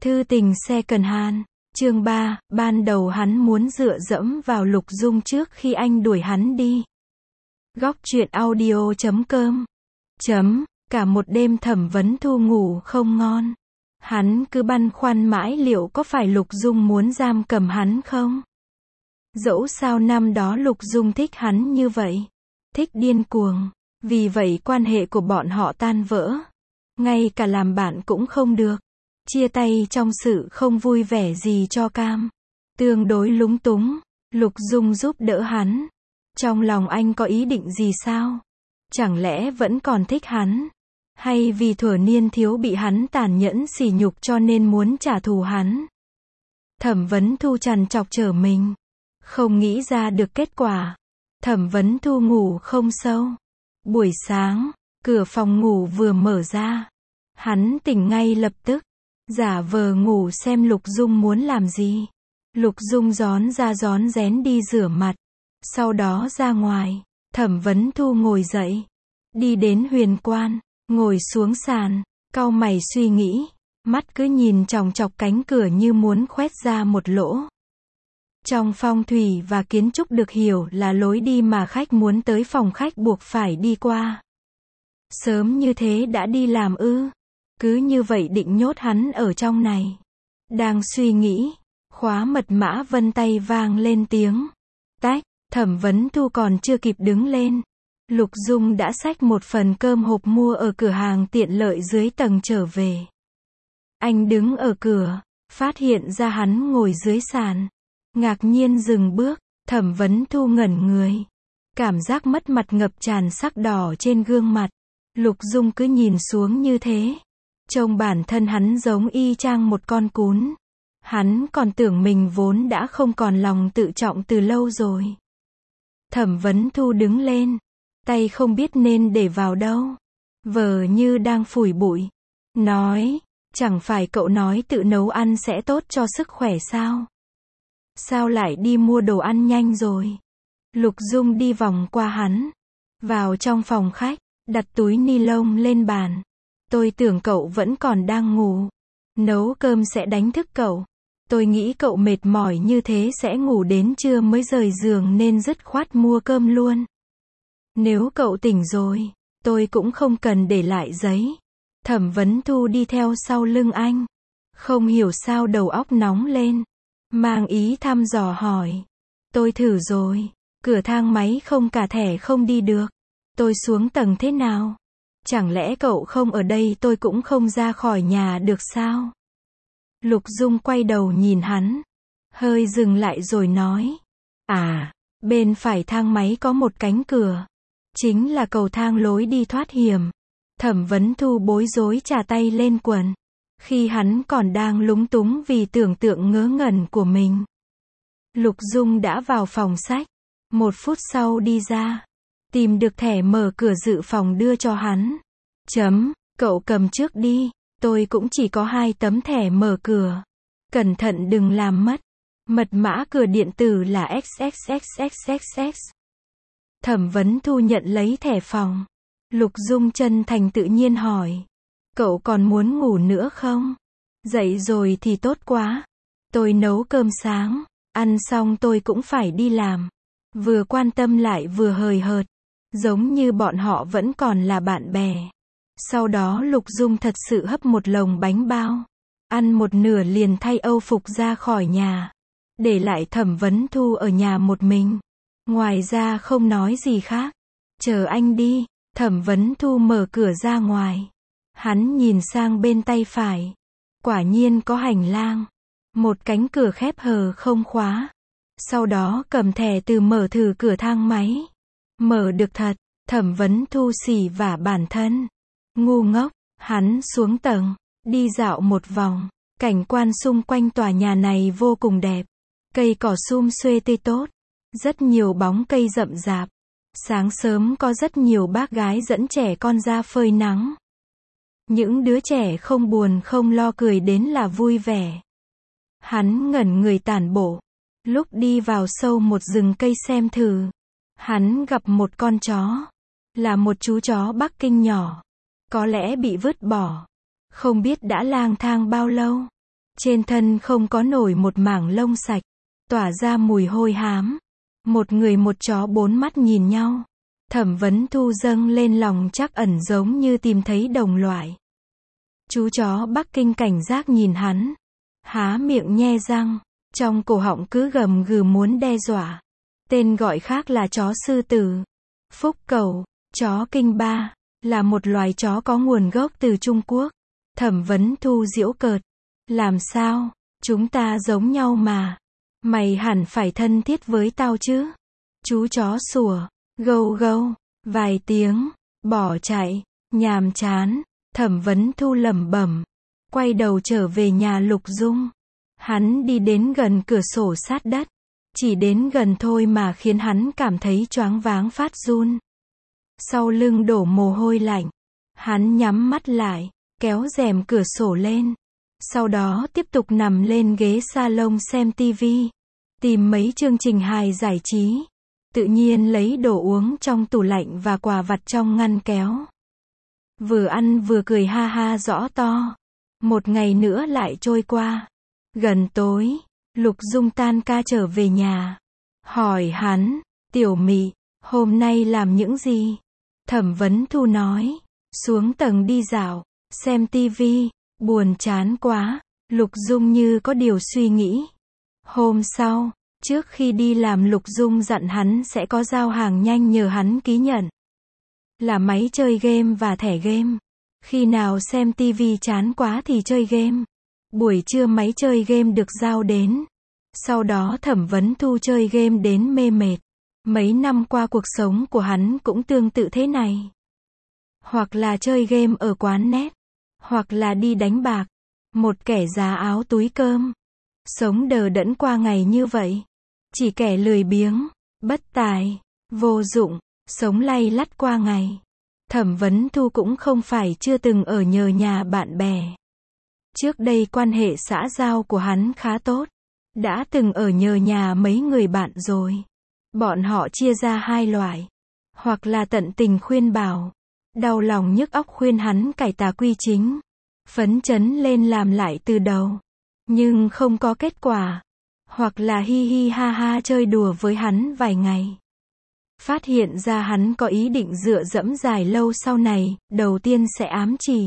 Thư tình second hand, chương 3, ban đầu hắn muốn dựa dẫm vào Lục Dung trước khi anh đuổi hắn đi. Góc truyện audio.com. Cả một đêm Thẩm Vấn Thu ngủ không ngon. Hắn cứ băn khoăn mãi liệu có phải Lục Dung muốn giam cầm hắn không? Dẫu sao năm đó Lục Dung thích hắn như vậy. Thích điên cuồng. Vì vậy quan hệ của bọn họ tan vỡ. Ngay cả làm bạn cũng không được. Chia tay trong sự không vui vẻ gì cho cam. Tương đối lúng túng. Lục Dung giúp đỡ hắn. Trong lòng anh có ý định gì sao? Chẳng lẽ vẫn còn thích hắn? Hay vì thuở niên thiếu bị hắn tàn nhẫn sỉ nhục cho nên muốn trả thù hắn? Thẩm Vấn Thu trằn trọc trở mình. Không nghĩ ra được kết quả. Thẩm Vấn Thu ngủ không sâu. Buổi sáng, cửa phòng ngủ vừa mở ra. Hắn tỉnh ngay lập tức. Giả vờ ngủ xem Lục Dung muốn làm gì. Lục Dung rón ra rón rén đi rửa mặt. Sau đó ra ngoài. Thẩm Vấn Thu ngồi dậy. Đi đến huyền quan. Ngồi xuống sàn. Cau mày suy nghĩ. Mắt cứ nhìn chòng chọc cánh cửa như muốn khoét ra một lỗ. Trong phong thủy và kiến trúc được hiểu là lối đi mà khách muốn tới phòng khách buộc phải đi qua. Sớm như thế đã đi làm ư? Cứ như vậy định nhốt hắn ở trong này. Đang suy nghĩ, khóa mật mã vân tay vang lên tiếng. Tách, Thẩm Vấn Thu còn chưa kịp đứng lên. Lục Dung đã xách một phần cơm hộp mua ở cửa hàng tiện lợi dưới tầng trở về. Anh đứng ở cửa, phát hiện ra hắn ngồi dưới sàn. Ngạc nhiên dừng bước, Thẩm Vấn Thu ngẩn người. Cảm giác mất mặt ngập tràn sắc đỏ trên gương mặt. Lục Dung cứ nhìn xuống như thế. Trông bản thân hắn giống y chang một con cún. Hắn còn tưởng mình vốn đã không còn lòng tự trọng từ lâu rồi. Thẩm Vấn Thu đứng lên. Tay không biết nên để vào đâu. Vờ như đang phủi bụi. Nói, chẳng phải cậu nói tự nấu ăn sẽ tốt cho sức khỏe sao? Sao lại đi mua đồ ăn nhanh rồi? Lục Dung đi vòng qua hắn. Vào trong phòng khách, đặt túi ni lông lên bàn. Tôi tưởng cậu vẫn còn đang ngủ. Nấu cơm sẽ đánh thức cậu. Tôi nghĩ cậu mệt mỏi như thế sẽ ngủ đến trưa mới rời giường nên dứt khoát mua cơm luôn. Nếu cậu tỉnh rồi, tôi cũng không cần để lại giấy. Thẩm Vấn Thu đi theo sau lưng anh. Không hiểu sao đầu óc nóng lên. Mang ý thăm dò hỏi. Tôi thử rồi. Cửa thang máy không cả thẻ không đi được. Tôi xuống tầng thế nào? Chẳng lẽ cậu không ở đây tôi cũng không ra khỏi nhà được sao? Lục Dung quay đầu nhìn hắn. Hơi dừng lại rồi nói. À, bên phải thang máy có một cánh cửa. Chính là cầu thang lối đi thoát hiểm. Thẩm Vấn Thu bối rối chà tay lên quần. Khi hắn còn đang lúng túng vì tưởng tượng ngớ ngẩn của mình. Lục Dung đã vào phòng sách. 1 phút sau đi ra. Tìm được thẻ mở cửa dự phòng đưa cho hắn. Cậu cầm trước đi. Tôi cũng chỉ có 2 tấm thẻ mở cửa. Cẩn thận đừng làm mất. Mật mã cửa điện tử là XXXXXX. Thẩm Vấn Thu nhận lấy thẻ phòng. Lục Dung chân thành tự nhiên hỏi. Cậu còn muốn ngủ nữa không? Dậy rồi thì tốt quá. Tôi nấu cơm sáng. Ăn xong tôi cũng phải đi làm. Vừa quan tâm lại vừa hời hợt. Giống như bọn họ vẫn còn là bạn bè. Sau đó Lục Dung thật sự hấp một lồng bánh bao. Ăn một nửa liền thay âu phục ra khỏi nhà. Để lại Thẩm Vấn Thu ở nhà một mình. Ngoài ra không nói gì khác. Chờ anh đi. Thẩm Vấn Thu mở cửa ra ngoài. Hắn nhìn sang bên tay phải. Quả nhiên có hành lang. Một cánh cửa khép hờ không khóa. Sau đó cầm thẻ từ mở thử cửa thang máy. Mở được thật. Thẩm Vấn Thu xỉ vả bản thân. Ngu ngốc. Hắn xuống tầng. Đi dạo một vòng. Cảnh quan xung quanh tòa nhà này vô cùng đẹp. Cây cỏ sum xuê tươi tốt. Rất nhiều bóng cây rậm rạp. Sáng sớm có rất nhiều bác gái dẫn trẻ con ra phơi nắng. Những đứa trẻ không buồn không lo cười đến là vui vẻ. Hắn ngẩn người tản bộ. Lúc đi vào sâu một rừng cây xem thử. Hắn gặp một con chó. Là một chú chó Bắc Kinh nhỏ. Có lẽ bị vứt bỏ. Không biết đã lang thang bao lâu. Trên thân không có nổi một mảng lông sạch, tỏa ra mùi hôi hám. Một người một chó bốn mắt nhìn nhau. Thẩm Vấn Thu dâng lên lòng trắc ẩn giống như tìm thấy đồng loại. Chú chó Bắc Kinh cảnh giác nhìn hắn, há miệng nhe răng, trong cổ họng cứ gầm gừ muốn đe dọa. Tên gọi khác là chó sư tử. Phúc Cầu, chó Kinh Ba, là một loài chó có nguồn gốc từ Trung Quốc. Thẩm Vấn Thu giễu cợt. Làm sao, chúng ta giống nhau mà. Mày hẳn phải thân thiết với tao chứ. Chú chó sủa, gâu gâu, vài tiếng, bỏ chạy, nhàm chán. Thẩm Vấn Thu lẩm bẩm, quay đầu trở về nhà Lục Dung. Hắn đi đến gần cửa sổ sát đất. Chỉ đến gần thôi mà khiến hắn cảm thấy choáng váng phát run. Sau lưng đổ mồ hôi lạnh. Hắn nhắm mắt lại, kéo rèm cửa sổ lên. Sau đó tiếp tục nằm lên ghế salon xem tivi. Tìm mấy chương trình hài giải trí. Tự nhiên lấy đồ uống trong tủ lạnh và quà vặt trong ngăn kéo. Vừa ăn vừa cười ha ha rõ to. Một ngày nữa lại trôi qua. Gần tối, Lục Dung tan ca trở về nhà. Hỏi hắn, Tiểu Mị, hôm nay làm những gì? Thẩm Vấn Thu nói, xuống tầng đi dạo, xem tivi, buồn chán quá. Lục Dung như có điều suy nghĩ. Hôm sau, trước khi đi làm Lục Dung dặn hắn sẽ có giao hàng nhanh nhờ hắn ký nhận. Là máy chơi game và thẻ game. Khi nào xem tivi chán quá thì chơi game. Buổi trưa máy chơi game được giao đến. Sau đó Thẩm Vấn Thu chơi game đến mê mệt. Mấy năm qua cuộc sống của hắn cũng tương tự thế này. Hoặc là chơi game ở quán net. Hoặc là đi đánh bạc. Một kẻ giá áo túi cơm. Sống đờ đẫn qua ngày như vậy. Chỉ kẻ lười biếng, bất tài, vô dụng, sống lay lắt qua ngày. Thẩm Vấn Thu cũng không phải chưa từng ở nhờ nhà bạn bè. Trước đây quan hệ xã giao của hắn khá tốt. Đã từng ở nhờ nhà mấy người bạn rồi. Bọn họ chia ra hai loại. Hoặc là tận tình khuyên bảo. Đau lòng nhức óc khuyên hắn cải tà quy chính. Phấn chấn lên làm lại từ đầu. Nhưng không có kết quả. Hoặc là hi hi ha ha chơi đùa với hắn vài ngày. Phát hiện ra hắn có ý định dựa dẫm dài lâu sau này, đầu tiên sẽ ám chỉ.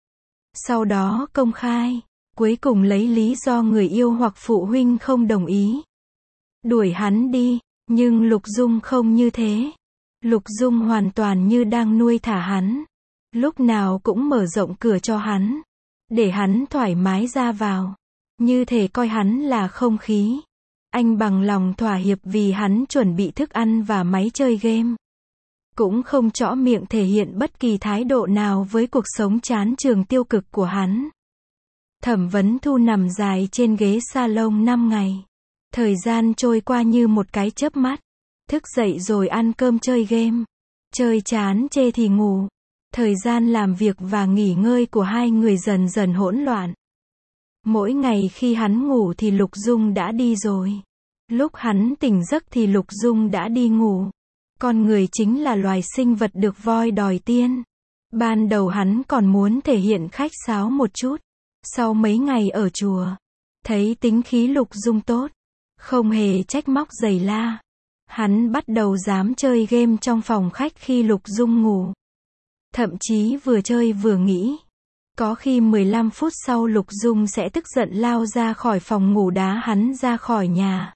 Sau đó công khai. Cuối cùng lấy lý do người yêu hoặc phụ huynh không đồng ý. Đuổi hắn đi. Nhưng Lục Dung không như thế. Lục Dung hoàn toàn như đang nuôi thả hắn. Lúc nào cũng mở rộng cửa cho hắn. Để hắn thoải mái ra vào. Như thể coi hắn là không khí. Anh bằng lòng thỏa hiệp vì hắn chuẩn bị thức ăn và máy chơi game. Cũng không chõ miệng thể hiện bất kỳ thái độ nào với cuộc sống chán chường tiêu cực của hắn. Thẩm Vấn Thu nằm dài trên ghế salon 5 ngày. Thời gian trôi qua như một cái chớp mắt. Thức dậy rồi ăn cơm chơi game. Chơi chán chê thì ngủ. Thời gian làm việc và nghỉ ngơi của hai người dần dần hỗn loạn. Mỗi ngày khi hắn ngủ thì Lục Dung đã đi rồi. Lúc hắn tỉnh giấc thì Lục Dung đã đi ngủ. Con người chính là loài sinh vật được voi đòi tiên. Ban đầu hắn còn muốn thể hiện khách sáo một chút. Sau mấy ngày ở chùa, thấy tính khí Lục Dung tốt, không hề trách móc giày la. Hắn bắt đầu dám chơi game trong phòng khách khi Lục Dung ngủ. Thậm chí vừa chơi vừa nghĩ. Có khi 15 phút sau Lục Dung sẽ tức giận lao ra khỏi phòng ngủ đá hắn ra khỏi nhà.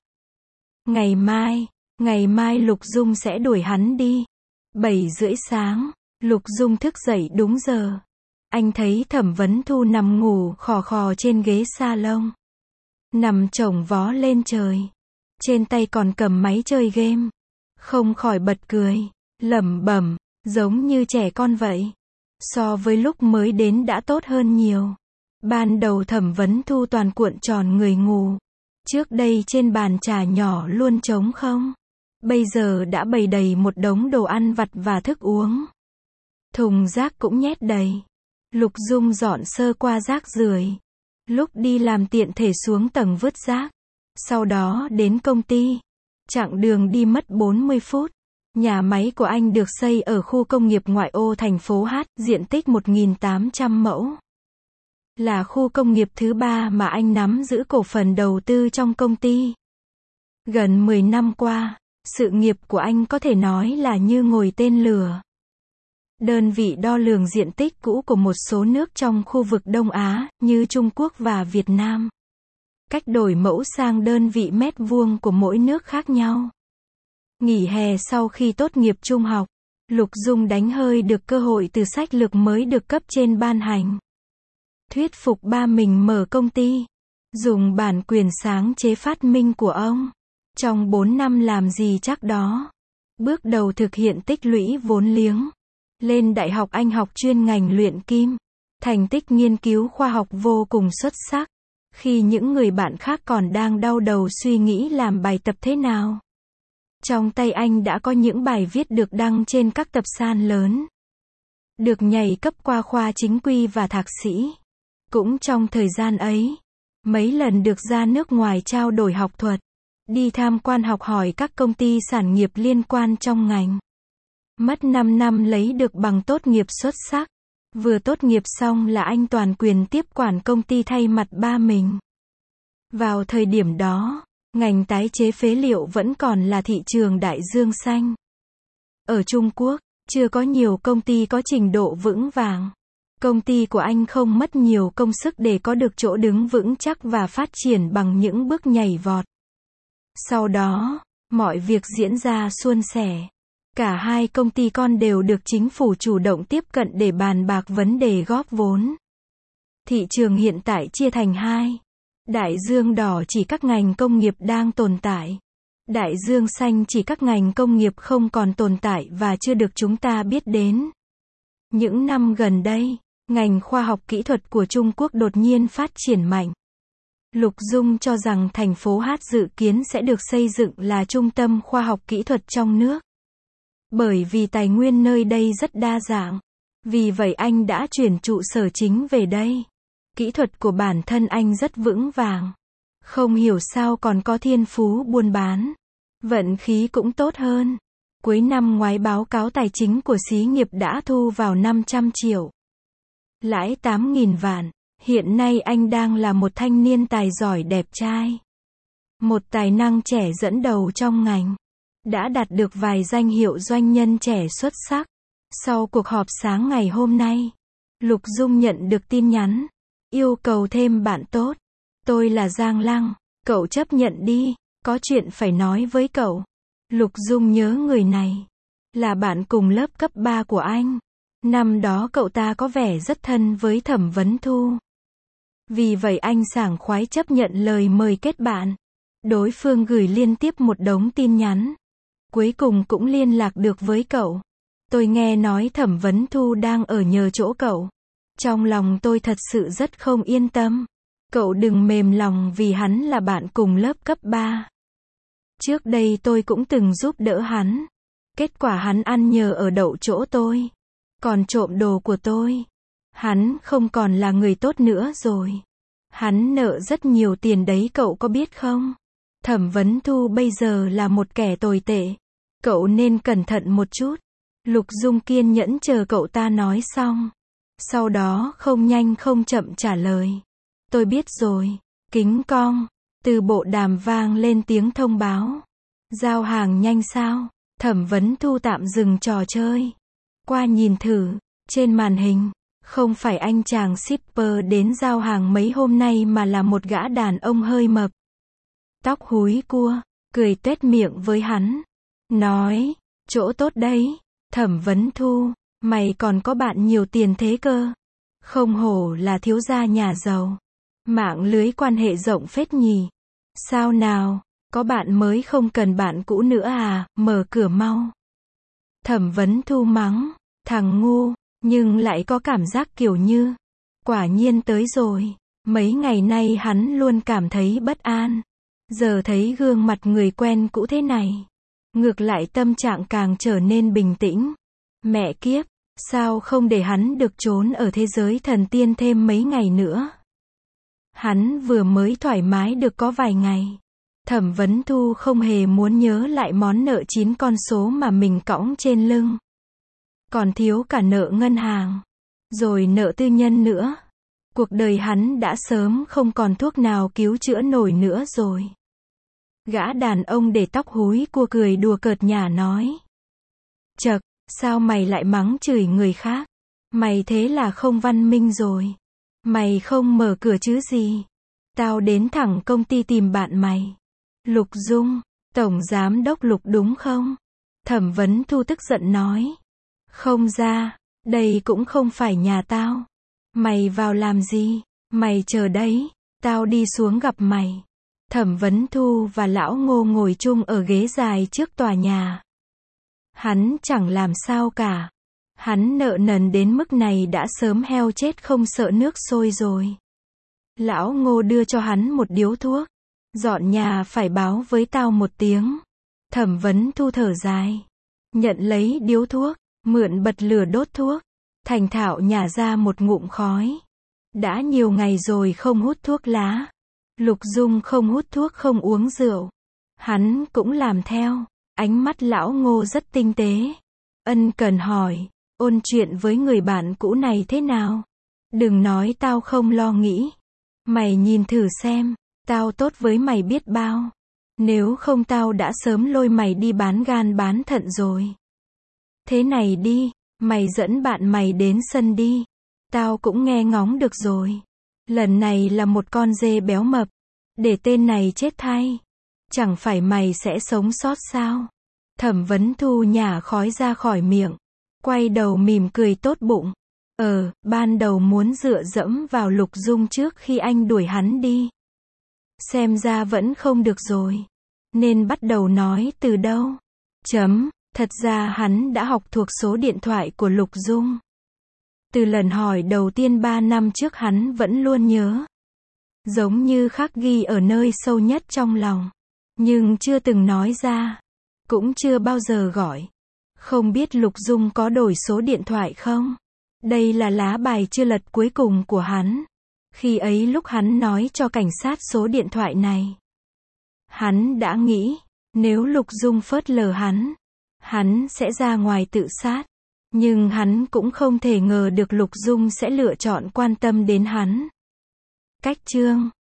Ngày mai Lục Dung sẽ đuổi hắn đi. 7:30 sáng, Lục Dung thức dậy đúng giờ. Anh thấy Thẩm Vấn Thu nằm ngủ khò khò trên ghế salon. Nằm chồng vó lên trời. Trên tay còn cầm máy chơi game. Không khỏi bật cười, lẩm bẩm, giống như trẻ con vậy. So với lúc mới đến đã tốt hơn nhiều. Ban đầu Thẩm Vấn Thu toàn cuộn tròn người ngủ. Trước đây trên bàn trà nhỏ luôn trống không. Bây giờ đã bày đầy một đống đồ ăn vặt và thức uống. Thùng rác cũng nhét đầy. Lục Dung dọn sơ qua rác rưởi. Lúc đi làm tiện thể xuống tầng vứt rác. Sau đó đến công ty. Chặng đường đi mất 40 phút. Nhà máy của anh được xây ở khu công nghiệp ngoại ô thành phố H, diện tích 1.800 mẫu. là khu công nghiệp thứ 3 mà anh nắm giữ cổ phần đầu tư trong công ty. Gần 10 năm qua, sự nghiệp của anh có thể nói là như ngồi tên lửa. Đơn vị đo lường diện tích cũ của một số nước trong khu vực Đông Á, như Trung Quốc và Việt Nam. Cách đổi mẫu sang đơn vị mét vuông của mỗi nước khác nhau. Nghỉ hè sau khi tốt nghiệp trung học, Lục Dung đánh hơi được cơ hội từ sách lược mới được cấp trên ban hành. Thuyết phục ba mình mở công ty, dùng bản quyền sáng chế phát minh của ông. Trong 4 năm làm gì chắc đó. Bước đầu thực hiện tích lũy vốn liếng. Lên đại học anh học chuyên ngành luyện kim. Thành tích nghiên cứu khoa học vô cùng xuất sắc. Khi những người bạn khác còn đang đau đầu suy nghĩ làm bài tập thế nào. Trong tay anh đã có những bài viết được đăng trên các tập san lớn. Được nhảy cấp qua khoa chính quy và thạc sĩ. Cũng trong thời gian ấy, mấy lần được ra nước ngoài trao đổi học thuật. Đi tham quan học hỏi các công ty sản nghiệp liên quan trong ngành. Mất 5 năm lấy được bằng tốt nghiệp xuất sắc. Vừa tốt nghiệp xong là anh toàn quyền tiếp quản công ty thay mặt ba mình. Vào thời điểm đó, ngành tái chế phế liệu vẫn còn là thị trường đại dương xanh. Ở Trung Quốc, chưa có nhiều công ty có trình độ vững vàng. Công ty của anh không mất nhiều công sức để có được chỗ đứng vững chắc và phát triển bằng những bước nhảy vọt. Sau đó, mọi việc diễn ra suôn sẻ. Cả hai công ty con đều được chính phủ chủ động tiếp cận để bàn bạc vấn đề góp vốn. Thị trường hiện tại chia thành hai. Đại dương đỏ chỉ các ngành công nghiệp đang tồn tại. Đại dương xanh chỉ các ngành công nghiệp không còn tồn tại và chưa được chúng ta biết đến. Những năm gần đây, ngành khoa học kỹ thuật của Trung Quốc đột nhiên phát triển mạnh. Lục Dung cho rằng thành phố Hát dự kiến sẽ được xây dựng là trung tâm khoa học kỹ thuật trong nước. Bởi vì tài nguyên nơi đây rất đa dạng. Vì vậy anh đã chuyển trụ sở chính về đây. Kỹ thuật của bản thân anh rất vững vàng. Không hiểu sao còn có thiên phú buôn bán. Vận khí cũng tốt hơn. Cuối năm ngoái báo cáo tài chính của xí nghiệp đã thu vào 500 triệu. Lãi 8.000 vạn. Hiện nay anh đang là một thanh niên tài giỏi đẹp trai. Một tài năng trẻ dẫn đầu trong ngành. Đã đạt được vài danh hiệu doanh nhân trẻ xuất sắc. Sau cuộc họp sáng ngày hôm nay, Lục Dung nhận được tin nhắn. Yêu cầu thêm bạn tốt. Tôi là Giang Lăng. Cậu chấp nhận đi. Có chuyện phải nói với cậu. Lục Dung nhớ người này. Là bạn cùng lớp cấp 3 của anh. Năm đó cậu ta có vẻ rất thân với Thẩm Vấn Thu. Vì vậy anh sảng khoái chấp nhận lời mời kết bạn. Đối phương gửi liên tiếp một đống tin nhắn. Cuối cùng cũng liên lạc được với cậu. Tôi nghe nói Thẩm Vấn Thu đang ở nhờ chỗ cậu. Trong lòng tôi thật sự rất không yên tâm. Cậu đừng mềm lòng vì hắn là bạn cùng lớp cấp 3. Trước đây tôi cũng từng giúp đỡ hắn. Kết quả hắn ăn nhờ ở đậu chỗ tôi. Còn trộm đồ của tôi. Hắn không còn là người tốt nữa rồi. Hắn nợ rất nhiều tiền đấy cậu có biết không? Thẩm Vấn Thu bây giờ là một kẻ tồi tệ. Cậu nên cẩn thận một chút. Lục Dung kiên nhẫn chờ cậu ta nói xong. Sau đó không nhanh không chậm trả lời. Tôi biết rồi. Kính cong. Từ bộ đàm vang lên tiếng thông báo. Giao hàng nhanh sao? Thẩm Vấn Thu tạm dừng trò chơi. Qua nhìn thử. Trên màn hình. Không phải anh chàng shipper đến giao hàng mấy hôm nay mà là một gã đàn ông hơi mập. Tóc húi cua. Cười tuét miệng với hắn. Nói. Chỗ tốt đấy. Thẩm Vấn Thu. Mày còn có bạn nhiều tiền thế cơ. Không hổ là thiếu gia nhà giàu. Mạng lưới quan hệ rộng phết nhỉ. Sao nào, có bạn mới không cần bạn cũ nữa à, mở cửa mau. Thẩm Vấn Thu mắng, thằng ngu, nhưng lại có cảm giác kiểu như, quả nhiên tới rồi. Mấy ngày nay hắn luôn cảm thấy bất an. Giờ thấy gương mặt người quen cũ thế này. Ngược lại tâm trạng càng trở nên bình tĩnh. Mẹ kiếp, sao không để hắn được trốn ở thế giới thần tiên thêm mấy ngày nữa. Hắn vừa mới thoải mái được có vài ngày. Thẩm Vấn Thu không hề muốn nhớ lại món nợ 9 con số mà mình cõng trên lưng. Còn thiếu cả nợ ngân hàng. Rồi nợ tư nhân nữa. Cuộc đời hắn đã sớm không còn thuốc nào cứu chữa nổi nữa rồi. Gã đàn ông để tóc húi cua cười đùa cợt nhả nói. Chậc, sao mày lại mắng chửi người khác? Mày thế là không văn minh rồi. Mày không mở cửa chứ gì? Tao đến thẳng công ty tìm bạn mày. Lục Dung, Tổng Giám đốc Lục đúng không? Thẩm Vấn Thu tức giận nói. Không ra, đây cũng không phải nhà tao. Mày vào làm gì? Mày chờ đấy, tao đi xuống gặp mày. Thẩm Vấn Thu và Lão Ngô ngồi chung ở ghế dài trước tòa nhà. Hắn chẳng làm sao cả. Hắn nợ nần đến mức này đã sớm heo chết không sợ nước sôi rồi. Lão Ngô đưa cho hắn một điếu thuốc. Dọn nhà phải báo với tao một tiếng. Thẩm Vấn Thu thở dài. Nhận lấy điếu thuốc, mượn bật lửa đốt thuốc. Thành thạo nhả ra một ngụm khói. Đã nhiều ngày rồi không hút thuốc lá. Lục Dung không hút thuốc không uống rượu. Hắn cũng làm theo. Ánh mắt Lão Ngô rất tinh tế. Ân cần hỏi. Ôn chuyện với người bạn cũ này thế nào? Đừng nói tao không lo nghĩ. Mày nhìn thử xem. Tao tốt với mày biết bao. Nếu không tao đã sớm lôi mày đi bán gan bán thận rồi. Thế này đi. Mày dẫn bạn mày đến sân đi. Tao cũng nghe ngóng được rồi. Lần này là một con dê béo mập. Để tên này chết thay. Chẳng phải mày sẽ sống sót sao? Thẩm Vấn Thu nhả khói ra khỏi miệng. Quay đầu mỉm cười tốt bụng. Ban đầu muốn dựa dẫm vào Lục Dung trước khi anh đuổi hắn đi. Xem ra vẫn không được rồi. Nên bắt đầu nói từ đâu? Thật ra hắn đã học thuộc số điện thoại của Lục Dung. Từ lần hỏi đầu tiên 3 năm trước hắn vẫn luôn nhớ. Giống như khắc ghi ở nơi sâu nhất trong lòng. Nhưng chưa từng nói ra. Cũng chưa bao giờ gọi. Không biết Lục Dung có đổi số điện thoại không? Đây là lá bài chưa lật cuối cùng của hắn. Khi ấy lúc hắn nói cho cảnh sát số điện thoại này. Hắn đã nghĩ, nếu Lục Dung phớt lờ hắn sẽ ra ngoài tự sát. Nhưng hắn cũng không thể ngờ được Lục Dung sẽ lựa chọn quan tâm đến hắn. Cách chương